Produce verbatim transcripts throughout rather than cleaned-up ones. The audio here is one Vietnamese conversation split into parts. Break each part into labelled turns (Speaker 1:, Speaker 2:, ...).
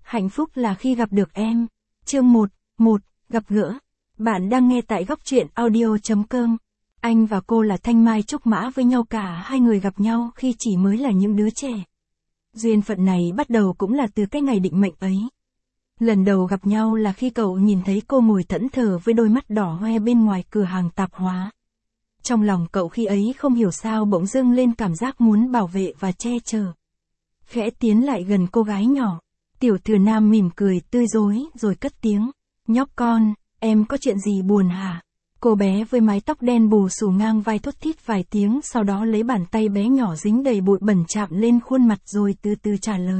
Speaker 1: Hạnh phúc là khi gặp được em. Chương một, một, gặp gỡ. Bạn đang nghe tại góc truyện audio chấm com. Anh và cô là thanh mai trúc mã với nhau, cả hai người gặp nhau khi chỉ mới là những đứa trẻ. Duyên phận này bắt đầu cũng là từ cái ngày định mệnh ấy. Lần đầu gặp nhau là khi cậu nhìn thấy cô ngồi thẫn thờ với đôi mắt đỏ hoe bên ngoài cửa hàng tạp hóa. Trong lòng cậu khi ấy không hiểu sao bỗng dưng lên cảm giác muốn bảo vệ và che chở. Khẽ tiến lại gần cô gái nhỏ. Tiểu Thừa Nam mỉm cười tươi rói rồi cất tiếng. Nhóc con, em có chuyện gì buồn hả? Cô bé với mái tóc đen bù xù ngang vai thốt thít vài tiếng, sau đó lấy bàn tay bé nhỏ dính đầy bụi bẩn chạm lên khuôn mặt rồi từ từ trả lời.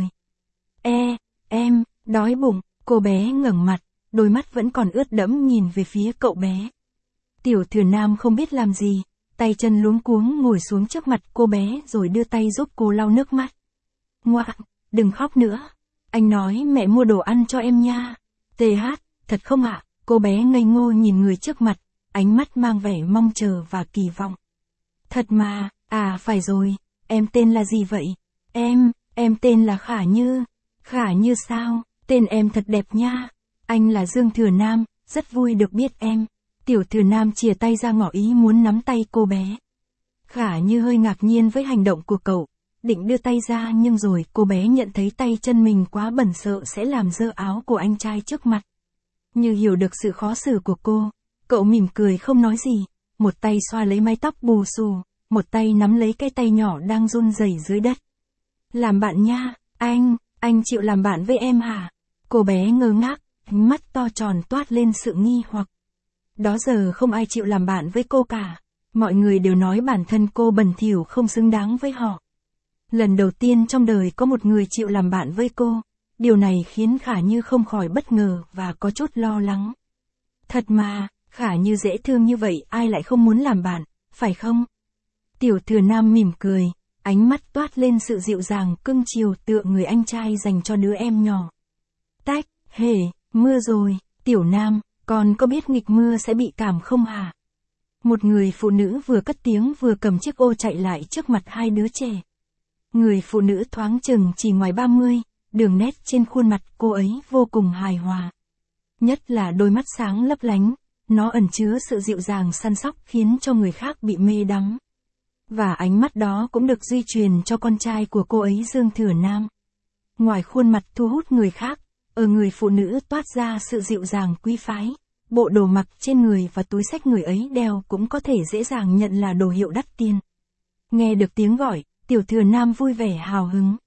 Speaker 1: E, em, đói bụng. Cô bé ngẩng mặt, đôi mắt vẫn còn ướt đẫm nhìn về phía cậu bé. Tiểu Thừa Nam không biết làm gì, tay chân luống cuống ngồi xuống trước mặt cô bé rồi đưa tay giúp cô lau nước mắt. Ngoan, đừng khóc nữa. Anh nói mẹ mua đồ ăn cho em nha. tê hát, thật không ạ? Cô bé ngây ngô nhìn người trước mặt, ánh mắt mang vẻ mong chờ và kỳ vọng. Thật mà, à phải rồi, em tên là gì vậy? Em, em tên là Khả Như. Khả Như sao? Tên em thật đẹp nha. Anh là Dương Thừa Nam, rất vui được biết em. Tiểu Thừa Nam chìa tay ra ngỏ ý muốn nắm tay cô bé. Khả Như hơi ngạc nhiên với hành động của cậu, định đưa tay ra nhưng rồi cô bé nhận thấy tay chân mình quá bẩn sợ sẽ làm dơ áo của anh trai trước mặt. Như hiểu được sự khó xử của cô, cậu mỉm cười không nói gì, một tay xoa lấy mái tóc bù xù, một tay nắm lấy cái tay nhỏ đang run rẩy dưới đất. Làm bạn nha, anh, anh chịu làm bạn với em hả? Cô bé ngơ ngác, ánh mắt to tròn toát lên sự nghi hoặc. Đó giờ không ai chịu làm bạn với cô cả, mọi người đều nói bản thân cô bẩn thỉu không xứng đáng với họ. Lần đầu tiên trong đời có một người chịu làm bạn với cô, điều này khiến Khả Như không khỏi bất ngờ và có chút lo lắng. Thật mà, Khả Như dễ thương như vậy ai lại không muốn làm bạn, phải không? Tiểu Thừa Nam mỉm cười, ánh mắt toát lên sự dịu dàng cưng chiều tựa người anh trai dành cho đứa em nhỏ. Tách, hề, mưa rồi, Tiểu Nam, con có biết nghịch mưa sẽ bị cảm không hả? Một người phụ nữ vừa cất tiếng vừa cầm chiếc ô chạy lại trước mặt hai đứa trẻ. Người phụ nữ thoáng chừng chỉ ngoài ba mươi, đường nét trên khuôn mặt cô ấy vô cùng hài hòa. Nhất là đôi mắt sáng lấp lánh, nó ẩn chứa sự dịu dàng săn sóc khiến cho người khác bị mê đắm. Và ánh mắt đó cũng được di truyền cho con trai của cô ấy Dương Thừa Nam. Ngoài khuôn mặt thu hút người khác, ở người phụ nữ toát ra sự dịu dàng quý phái, bộ đồ mặc trên người và túi xách người ấy đeo cũng có thể dễ dàng nhận là đồ hiệu đắt tiền. Nghe được tiếng gọi, Tiểu Thừa Nam vui vẻ hào hứng.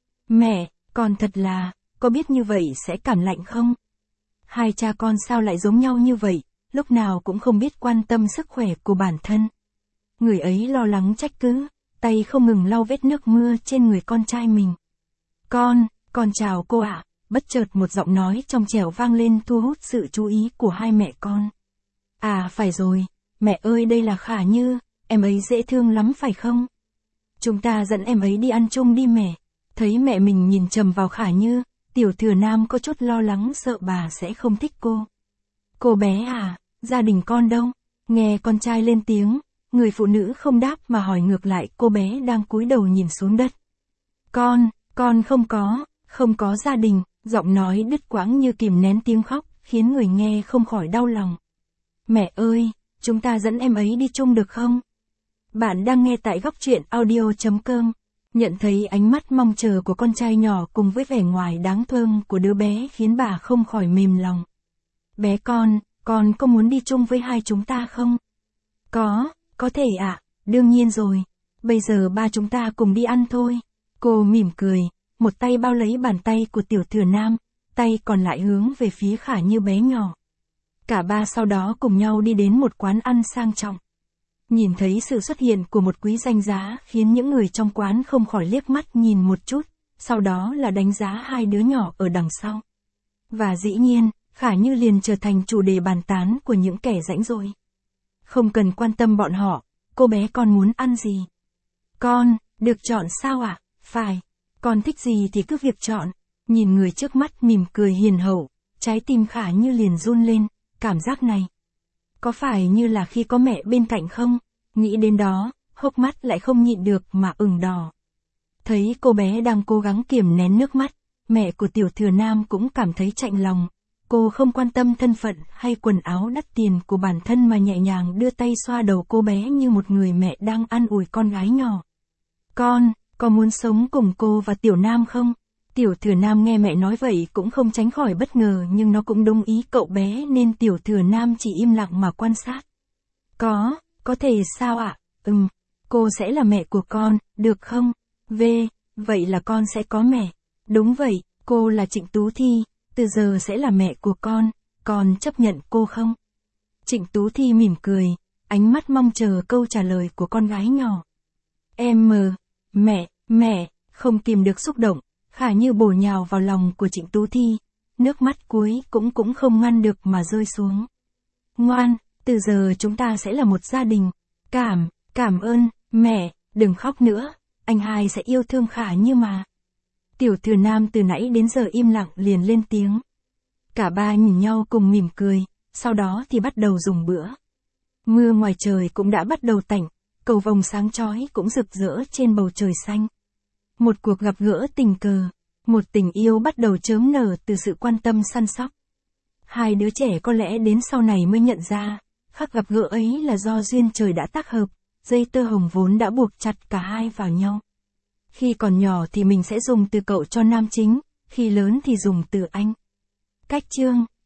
Speaker 1: Mẹ, con thật là, có biết như vậy sẽ cảm lạnh không? Hai cha con sao lại giống nhau như vậy, lúc nào cũng không biết quan tâm sức khỏe của bản thân. Người ấy lo lắng trách cứ, tay không ngừng lau vết nước mưa trên người con trai mình. Con, con chào cô ạ. Bất chợt một giọng nói trong trẻo vang lên thu hút sự chú ý của hai mẹ con. À phải rồi, mẹ ơi đây là Khả Như, em ấy dễ thương lắm phải không? Chúng ta dẫn em ấy đi ăn chung đi mẹ. Thấy mẹ mình nhìn chằm vào Khả Như, Tiểu Thừa Nam có chút lo lắng sợ bà sẽ không thích cô. Cô bé à, gia đình con đâu? Nghe con trai lên tiếng, người phụ nữ không đáp mà hỏi ngược lại cô bé đang cúi đầu nhìn xuống đất. Con, con không có, không có gia đình. Giọng nói đứt quãng như kìm nén tiếng khóc, khiến người nghe không khỏi đau lòng. Mẹ ơi, chúng ta dẫn em ấy đi chung được không? Bạn đang nghe tại góc truyện audio chấm com. Nhận thấy ánh mắt mong chờ của con trai nhỏ cùng với vẻ ngoài đáng thương của đứa bé khiến bà không khỏi mềm lòng. Bé con, con có muốn đi chung với hai chúng ta không? Có, có thể ạ, đương nhiên rồi. Bây giờ ba chúng ta cùng đi ăn thôi. Cô mỉm cười. Một tay bao lấy bàn tay của Tiểu Thừa Nam, tay còn lại hướng về phía Khả Như bé nhỏ. Cả ba sau đó cùng nhau đi đến một quán ăn sang trọng. Nhìn thấy sự xuất hiện của một quý danh giá khiến những người trong quán không khỏi liếc mắt nhìn một chút, sau đó là đánh giá hai đứa nhỏ ở đằng sau. Và dĩ nhiên, Khả Như liền trở thành chủ đề bàn tán của những kẻ rãnh rỗi. Không cần quan tâm bọn họ, cô bé con muốn ăn gì? Con, được chọn sao ạ? À? Phải. Con thích gì thì cứ việc chọn. Nhìn người trước mắt mỉm cười hiền hậu, trái tim Khả Như liền run lên, cảm giác này. Có phải như là khi có mẹ bên cạnh không? Nghĩ đến đó, hốc mắt lại không nhịn được mà ửng đỏ. Thấy cô bé đang cố gắng kiềm nén nước mắt, mẹ của Tiểu Thừa Nam cũng cảm thấy chạnh lòng. Cô không quan tâm thân phận hay quần áo đắt tiền của bản thân mà nhẹ nhàng đưa tay xoa đầu cô bé như một người mẹ đang an ủi con gái nhỏ. Con, có muốn sống cùng cô và Tiểu Nam không? Tiểu Thừa Nam nghe mẹ nói vậy cũng không tránh khỏi bất ngờ, nhưng nó cũng đúng ý cậu bé nên Tiểu Thừa Nam chỉ im lặng mà quan sát. Có, có thể sao ạ? Ừm, cô sẽ là mẹ của con, được không? V, vậy là con sẽ có mẹ. Đúng vậy, cô là Trịnh Tú Thi, từ giờ sẽ là mẹ của con, con chấp nhận cô không? Trịnh Tú Thi mỉm cười, ánh mắt mong chờ câu trả lời của con gái nhỏ. Em mờ, mẹ, mẹ, không kìm được xúc động, Khả Như bổ nhào vào lòng của Trịnh Tú Thi, nước mắt cuối cũng cũng không ngăn được mà rơi xuống. Ngoan, từ giờ chúng ta sẽ là một gia đình. Cảm, cảm ơn, mẹ, đừng khóc nữa, anh hai sẽ yêu thương Khả Như mà. Tiểu Thừa Nam từ nãy đến giờ im lặng liền lên tiếng. Cả ba nhìn nhau cùng mỉm cười, sau đó thì bắt đầu dùng bữa. Mưa ngoài trời cũng đã bắt đầu tạnh, cầu vồng sáng chói cũng rực rỡ trên bầu trời xanh. Một cuộc gặp gỡ tình cờ, một tình yêu bắt đầu chớm nở từ sự quan tâm săn sóc. Hai đứa trẻ có lẽ đến sau này mới nhận ra, khắc gặp gỡ ấy là do duyên trời đã tác hợp, dây tơ hồng vốn đã buộc chặt cả hai vào nhau. Khi còn nhỏ thì mình sẽ dùng từ cậu cho nam chính, khi lớn thì dùng từ anh. Cách chương